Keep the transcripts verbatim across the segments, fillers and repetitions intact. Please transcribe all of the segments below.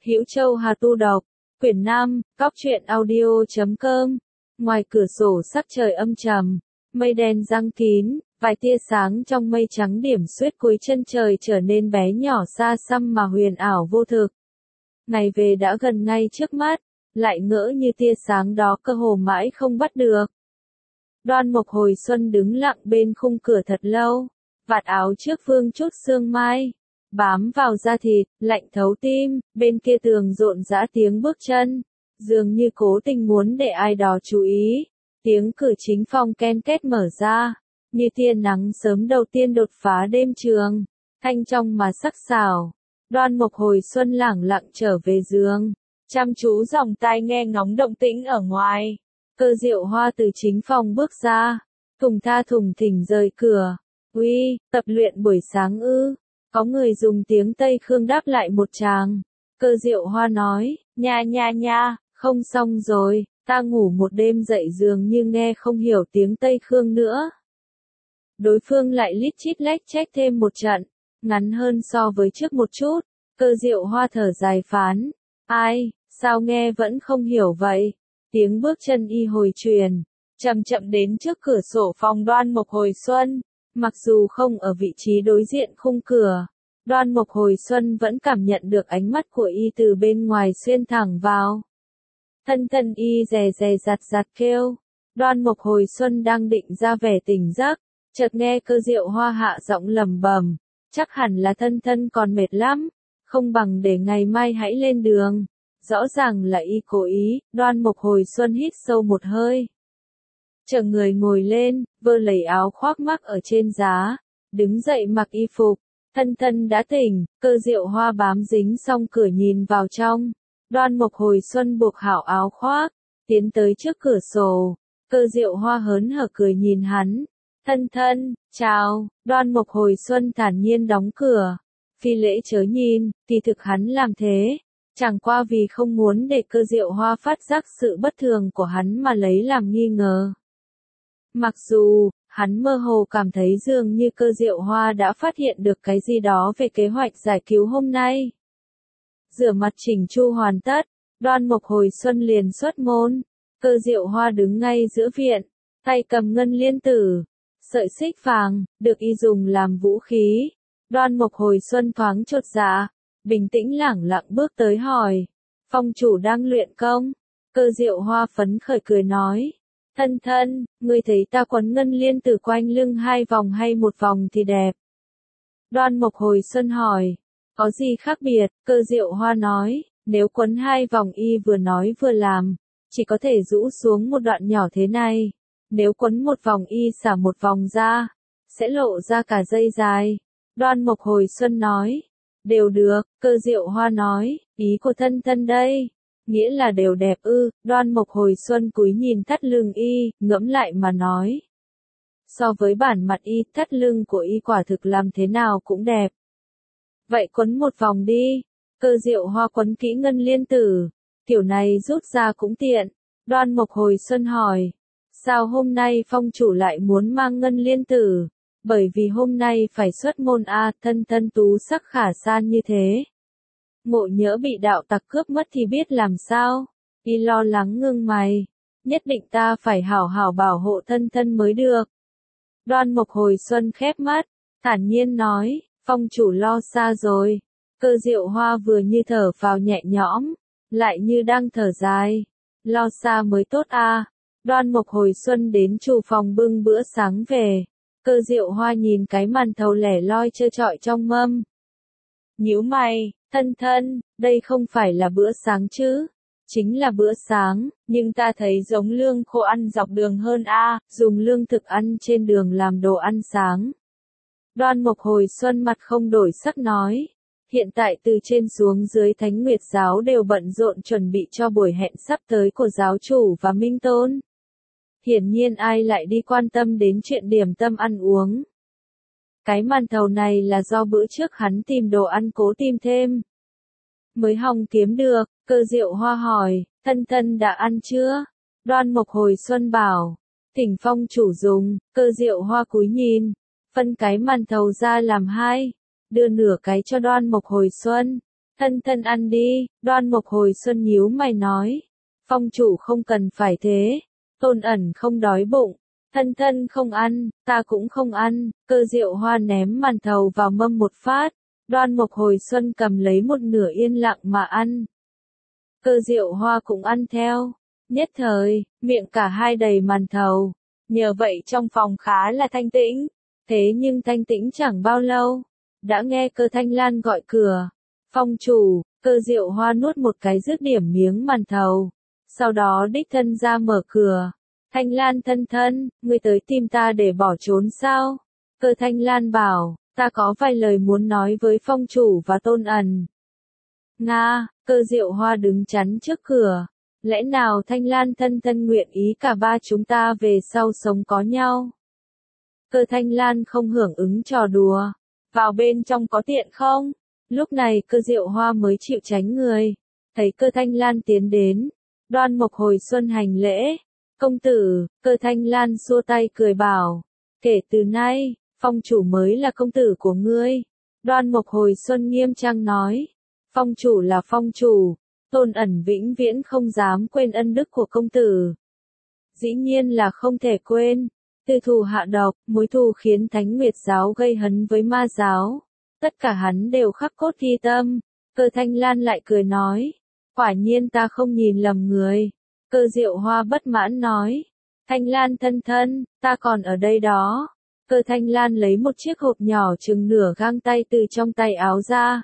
Hữu Châu Hà Tu đọc, quyển năm, cóc truyện audio chấm com. Ngoài cửa sổ sắc trời âm trầm, mây đen giăng kín, vài tia sáng trong mây trắng điểm xuyết cuối chân trời trở nên bé nhỏ xa xăm mà huyền ảo vô thực. Ngày về đã gần ngay trước mắt, lại ngỡ như tia sáng đó cơ hồ mãi không bắt được. Đoan Mộc hồi xuân đứng lặng bên khung cửa thật lâu, vạt áo trước vương chút sương mai, bám vào da thịt, lạnh thấu tim, bên kia tường rộn rã tiếng bước chân, dường như cố tình muốn để ai đó chú ý. Tiếng cửa chính phòng ken két mở ra, như tia nắng sớm đầu tiên đột phá đêm trường, thanh trong mà sắc sảo. Đoan Mộc hồi xuân lẳng lặng trở về giường, chăm chú dòng tai nghe ngóng động tĩnh ở ngoài. Cơ Diệu Hoa từ chính phòng bước ra, thùng tha thùng thình rời cửa. Uy, tập luyện buổi sáng ư? Có người dùng tiếng Tây Khương đáp lại một tràng. Cơ Diệu Hoa nói, nha nha nha, không xong rồi, ta ngủ một đêm dậy giường như nghe không hiểu tiếng Tây Khương nữa. Đối phương lại lít chít lách chách thêm một trận, ngắn hơn so với trước một chút. Cơ Diệu Hoa thở dài phán, ai, sao nghe vẫn không hiểu vậy? Tiếng bước chân y hồi truyền, chậm chậm đến trước cửa sổ phòng Đoan Mộc hồi xuân. Mặc dù không ở vị trí đối diện khung cửa, Đoan Mộc hồi xuân vẫn cảm nhận được ánh mắt của y từ bên ngoài xuyên thẳng vào. Thân thân y rè rè giặt giặt kêu. Đoan Mộc hồi xuân đang định ra vẻ tỉnh giấc, chợt nghe Cơ Diệu Hoa hạ giọng lẩm bẩm, chắc hẳn là thân thân còn mệt lắm, không bằng để ngày mai hãy lên đường. Rõ ràng là y cố ý. Đoan Mộc hồi xuân hít sâu một hơi, chờ người ngồi lên, vơ lấy áo khoác mắc ở trên giá, đứng dậy mặc y phục. Thân thân đã tỉnh. Cơ Diệu Hoa bám dính xong cửa nhìn vào trong. Đoan Mộc hồi xuân buộc hảo áo khoác, tiến tới trước cửa sổ. Cơ Diệu Hoa hớn hở cười nhìn hắn. Thân thân, chào. Đoan Mộc hồi xuân thản nhiên đóng cửa. Phi lễ chớ nhìn, kỳ thực hắn làm thế, chẳng qua vì không muốn để Cơ Diệu Hoa phát giác sự bất thường của hắn mà lấy làm nghi ngờ. Mặc dù, hắn mơ hồ cảm thấy dường như Cơ Diệu Hoa đã phát hiện được cái gì đó về kế hoạch giải cứu hôm nay. Rửa mặt chỉnh chu hoàn tất, Đoan Mộc hồi xuân liền xuất môn. Cơ Diệu Hoa đứng ngay giữa viện, tay cầm ngân liên tử, sợi xích vàng, được y dùng làm vũ khí. Đoan Mộc hồi xuân thoáng chột dạ, bình tĩnh lẳng lặng bước tới hỏi, phong chủ đang luyện công? Cơ Diệu Hoa phấn khởi cười nói, thân thân, ngươi thấy ta quấn ngân liên tử quanh lưng hai vòng hay một vòng thì đẹp? Đoan Mộc hồi xuân hỏi, có gì khác biệt? Cơ Diệu Hoa nói, nếu quấn hai vòng y vừa nói vừa làm, chỉ có thể rũ xuống một đoạn nhỏ thế này. Nếu quấn một vòng y xả một vòng ra, sẽ lộ ra cả dây dài. Đoan Mộc hồi xuân nói, đều được. Cơ Diệu Hoa nói, ý của thân thân đây, nghĩa là đều đẹp ư? Đoan Mộc hồi xuân cúi nhìn thắt lưng y, ngẫm lại mà nói. So với bản mặt y, thắt lưng của y quả thực làm thế nào cũng đẹp. Vậy quấn một vòng đi. Cơ Diệu Hoa quấn kỹ ngân liên tử, kiểu này rút ra cũng tiện. Đoan Mộc hồi xuân hỏi, sao hôm nay phong chủ lại muốn mang ngân liên tử? Bởi vì hôm nay phải xuất môn a. Thân thân tú sắc khả san như thế, ngộ nhỡ bị đạo tặc cướp mất thì biết làm sao? Y lo lắng ngưng mày, nhất định ta phải hảo hảo bảo hộ thân thân mới được. Đoan Mộc hồi xuân khép mắt, thản nhiên nói, phong chủ lo xa rồi. Cơ Diệu Hoa vừa như thở vào nhẹ nhõm, lại như đang thở dài. Lo xa mới tốt a. Đoan Mộc hồi xuân đến chủ phòng bưng bữa sáng về. Cơ Diệu Hoa nhìn cái màn thầu lẻ loi trơ trọi trong mâm, nhíu mày, thân thân, đây không phải là bữa sáng chứ? Chính là bữa sáng, nhưng ta thấy giống lương khô ăn dọc đường hơn a. Dùng lương thực ăn trên đường làm đồ ăn sáng. Đoan Mộc hồi xuân mặt không đổi sắc nói, hiện tại từ trên xuống dưới Thánh Nguyệt giáo đều bận rộn chuẩn bị cho buổi hẹn sắp tới của giáo chủ và Minh Tôn. Hiển nhiên ai lại đi quan tâm đến chuyện điểm tâm ăn uống. Cái màn thầu này là do bữa trước hắn tìm đồ ăn cố tìm thêm, mới hòng kiếm được. Cơ Diệu Hoa hỏi, thân thân đã ăn chưa? Đoan Mộc hồi xuân bảo, thỉnh phong chủ dùng. Cơ Diệu Hoa cúi nhìn, phân cái màn thầu ra làm hai, đưa nửa cái cho Đoan Mộc hồi xuân. Thân thân ăn đi, Đoan Mộc hồi xuân nhíu mày nói. Phong chủ không cần phải thế. Tôn ẩn không đói bụng. Thân thân không ăn, ta cũng không ăn. Cơ Diệu Hoa ném màn thầu vào mâm một phát. Đoan Mộc hồi xuân cầm lấy một nửa yên lặng mà ăn. Cơ Diệu Hoa cũng ăn theo. Nhất thời, miệng cả hai đầy màn thầu. Nhờ vậy trong phòng khá là thanh tĩnh. Thế nhưng thanh tĩnh chẳng bao lâu. Đã nghe Cơ Thanh Lan gọi cửa. Phong chủ, Cơ Diệu Hoa nuốt một cái dứt điểm miếng màn thầu. Sau đó đích thân ra mở cửa. Thanh Lan thân thân, ngươi tới tìm ta để bỏ trốn sao? Cơ Thanh Lan bảo, ta có vài lời muốn nói với phong chủ và Tôn ẩn. Nga, Cơ Diệu Hoa đứng chắn trước cửa. Lẽ nào Thanh Lan thân thân nguyện ý cả ba chúng ta về sau sống có nhau? Cơ Thanh Lan không hưởng ứng trò đùa. Vào bên trong có tiện không? Lúc này Cơ Diệu Hoa mới chịu tránh người. Thấy Cơ Thanh Lan tiến đến. Đoan Mộc hồi xuân hành lễ. Công tử, Cơ Thanh Lan xua tay cười bảo. Kể từ nay, phong chủ mới là công tử của ngươi. Đoan Mộc hồi xuân nghiêm trang nói. Phong chủ là phong chủ. Tôn ẩn vĩnh viễn không dám quên ân đức của công tử. Dĩ nhiên là không thể quên. Tư thù hạ độc, mối thù khiến Thánh Nguyệt giáo gây hấn với ma giáo. Tất cả hắn đều khắc cốt ghi tâm. Cơ Thanh Lan lại cười nói. Quả nhiên ta không nhìn lầm người. Cơ Diệu Hoa bất mãn nói. Thanh Lan thân thân, ta còn ở đây đó. Cơ Thanh Lan lấy một chiếc hộp nhỏ chừng nửa gang tay từ trong tay áo ra.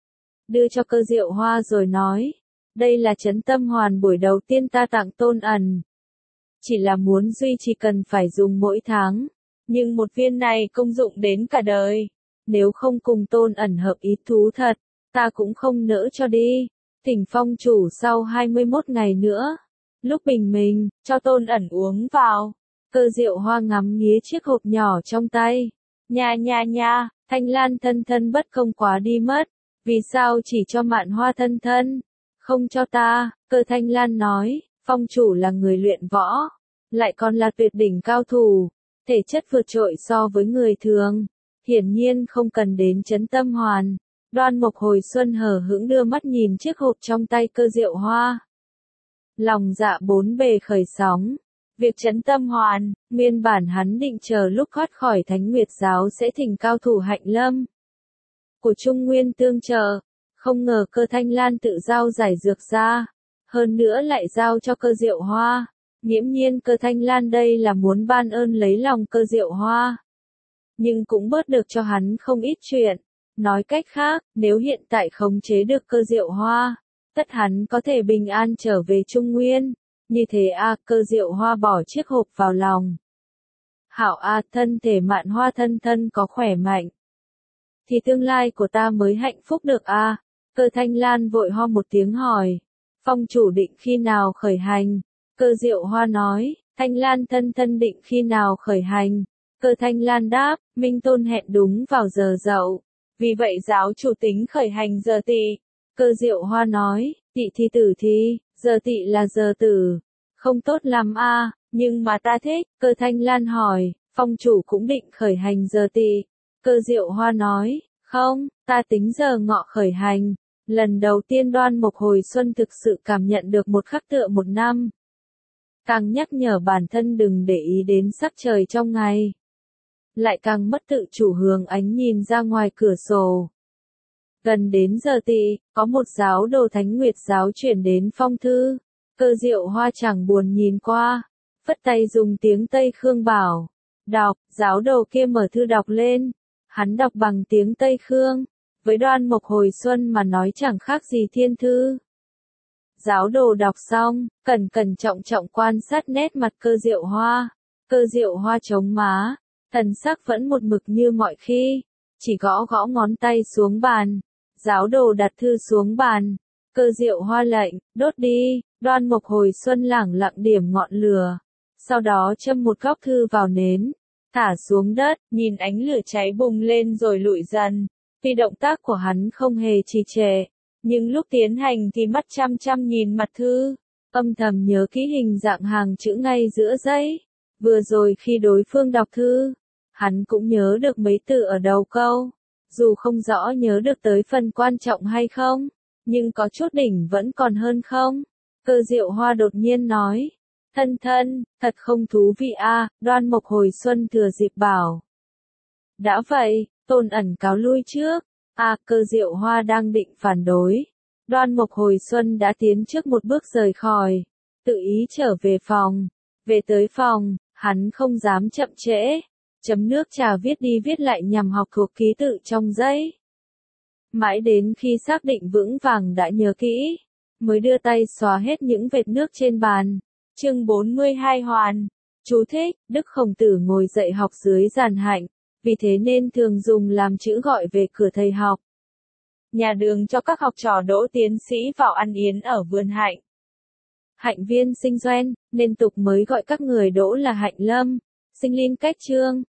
Đưa cho Cơ Diệu Hoa rồi nói. Đây là trấn tâm hoàn buổi đầu tiên ta tặng Tôn ẩn. Chỉ là muốn duy trì cần phải dùng mỗi tháng. Nhưng một viên này công dụng đến cả đời. Nếu không cùng Tôn ẩn hợp ý thú thật, ta cũng không nỡ cho đi. Thỉnh phong chủ sau hai mươi mốt ngày nữa. Lúc bình minh, cho Tôn ẩn uống vào. Cơ Diệu Hoa ngắm nghía chiếc hộp nhỏ trong tay. Nha nha nha, Thanh Lan thân thân bất công quá đi mất. Vì sao chỉ cho Mạn Hoa thân thân? Không cho ta, Cơ Thanh Lan nói. Phong chủ là người luyện võ. Lại còn là tuyệt đỉnh cao thủ. Thể chất vượt trội so với người thường. Hiển nhiên không cần đến trấn tâm hoàn. Đoan Mộc hồi xuân hờ hững đưa mắt nhìn chiếc hộp trong tay Cơ Diệu Hoa. Lòng dạ bốn bề khởi sóng. Việc trấn tâm hoàn, nguyên bản hắn định chờ lúc thoát khỏi Thánh Nguyệt giáo sẽ thỉnh cao thủ Hạnh Lâm của Trung Nguyên tương trợ. Không ngờ Cơ Thanh Lan tự giao giải dược ra. Hơn nữa lại giao cho Cơ Diệu Hoa. Nghiễm nhiên Cơ Thanh Lan đây là muốn ban ơn lấy lòng Cơ Diệu Hoa. Nhưng cũng bớt được cho hắn không ít chuyện. Nói cách khác, nếu hiện tại khống chế được Cơ Diệu Hoa, tất hắn có thể bình an trở về Trung Nguyên. Như thế a, Cơ Diệu Hoa bỏ chiếc hộp vào lòng. Hảo a, thân thể Mạn Hoa thân thân có khỏe mạnh. Thì tương lai của ta mới hạnh phúc được a. Cơ Thanh Lan vội ho một tiếng hỏi. Phong chủ định khi nào khởi hành? Cơ Diệu Hoa nói. Thanh Lan thân thân định khi nào khởi hành? Cơ Thanh Lan đáp. Minh Tôn hẹn đúng vào giờ dậu. Vì vậy giáo chủ tính khởi hành giờ tỵ. Cơ Diệu Hoa nói. Tỵ thì tử thi, giờ tỵ là giờ tử. Không tốt lắm a, nhưng mà ta thích. Cơ Thanh Lan hỏi. Phong chủ cũng định khởi hành giờ tỵ. Cơ Diệu Hoa nói. Không, ta tính giờ ngọ khởi hành. Lần đầu tiên Đoan Mộc hồi xuân thực sự cảm nhận được một khắc tựa một năm. Càng nhắc nhở bản thân đừng để ý đến sắc trời trong ngày. Lại càng mất tự chủ hướng ánh nhìn ra ngoài cửa sổ. Gần đến giờ tỵ, có một giáo đồ Thánh Nguyệt giáo chuyển đến phong thư. Cơ Diệu Hoa chẳng buồn nhìn qua. Phất tay dùng tiếng Tây Khương bảo. Đọc, giáo đồ kia mở thư đọc lên. Hắn đọc bằng tiếng Tây Khương. Với Đoan Mộc hồi xuân mà nói chẳng khác gì thiên thư. Giáo đồ đọc xong, cẩn cẩn trọng trọng quan sát nét mặt Cơ Diệu Hoa. Cơ Diệu Hoa chống má, thần sắc vẫn một mực như mọi khi, chỉ gõ gõ ngón tay xuống bàn. Giáo đồ đặt thư xuống bàn. Cơ Diệu Hoa lệnh, đốt đi. Đoan Mộc hồi xuân lẳng lặng điểm ngọn lửa. Sau đó châm một góc thư vào nến. Thả xuống đất, nhìn ánh lửa cháy bùng lên rồi lụi dần. Tuy động tác của hắn không hề trì trệ, nhưng lúc tiến hành thì mắt chăm chăm nhìn mặt thư, âm thầm nhớ kỹ hình dạng hàng chữ ngay giữa giấy. Vừa rồi khi đối phương đọc thư, hắn cũng nhớ được mấy từ ở đầu câu, dù không rõ nhớ được tới phần quan trọng hay không. nhưng có chút đỉnh vẫn còn hơn không? Cơ Diệu Hoa đột nhiên nói. Thân thân, thật không thú vị a, Đoan Mộc hồi xuân thừa dịp bảo. Đã vậy, Tôn Ẩn cáo lui trước. À, Cơ Diệu Hoa đang định phản đối. Đoan Mộc hồi xuân đã tiến trước một bước rời khỏi, tự ý trở về phòng. Về tới phòng, hắn không dám chậm trễ. Chấm nước trà viết đi viết lại nhằm học thuộc ký tự trong giấy. Mãi đến khi xác định vững vàng đã nhớ kỹ, mới đưa tay xóa hết những vệt nước trên bàn. Chương bốn mươi hai Hoàn. Chú thích, Đức Khổng Tử ngồi dạy học dưới giàn hạnh, vì thế nên thường dùng làm chữ gọi về cửa thầy học. Nhà đường cho các học trò đỗ tiến sĩ vào ăn yến ở vườn hạnh. Hạnh viên sinh doanh, nên tục mới gọi các người đỗ là hạnh lâm. Sinh linh cách chương,